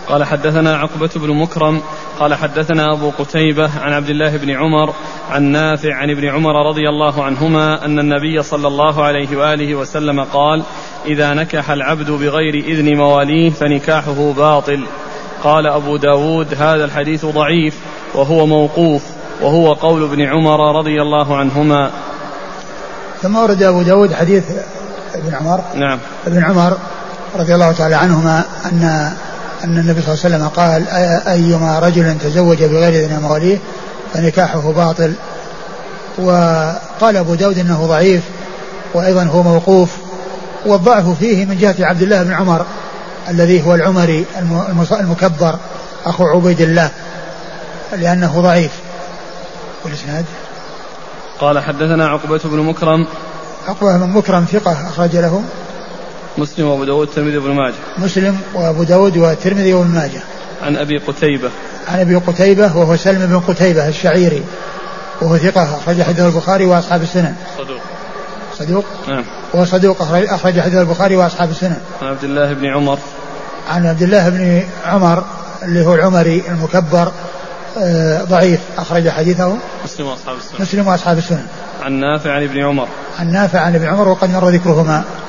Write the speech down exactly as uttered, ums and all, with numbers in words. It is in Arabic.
قال حدثنا عقبة بن مكرم قال حدثنا أبو قتيبة عن عبد الله بن عمر عن نافع عن ابن عمر رضي الله عنهما أن النبي صلى الله عليه وآله وسلم قال إذا نكح العبد بغير إذن مواليه فنكاحه باطل. قال أبو داود هذا الحديث ضعيف وهو موقوف وهو قول ابن عمر رضي الله عنهما. ثم ورد أبو داود حديث ابن عمر نعم ابن عمر رضي الله تعالى عنهما أن أن النبي صلى الله عليه وسلم قال أيما رجل تزوج بغير إذن مواليه فنكاحه باطل. وقال أبو داود أنه ضعيف وأيضا هو موقوف والضعف فيه من جهة عبد الله بن عمر الذي هو العمري المكبر أخو عبيد الله لأنه ضعيف. والإسناد قال حدثنا عقبة بن مكرم عقبة بن مكرم ثقة أخرج له مسلم وأبو داود والترمذي وابن ماجه مسلم وأبو داود والترمذي وابن ماجه. عن أبي قتيبة عن أبي قتيبة وهو سلم بن قتيبة الشعيري وهو ثقة أخرج حديث البخاري وأصحاب السنن. صدوق صدوق نعم وهو صدوق أخرج حديث البخاري وأصحاب السنن. عن عبد الله بن عمر عن عبد الله بن عمر اللي هو العمري المكبر آه ضعيف أخرج حديثه مسلم وأصحاب السنن. مسلم وأصحاب السنن. عن نافع عن ابن عمر عن نافع عن ابن عمر وقد مر ذكرهما.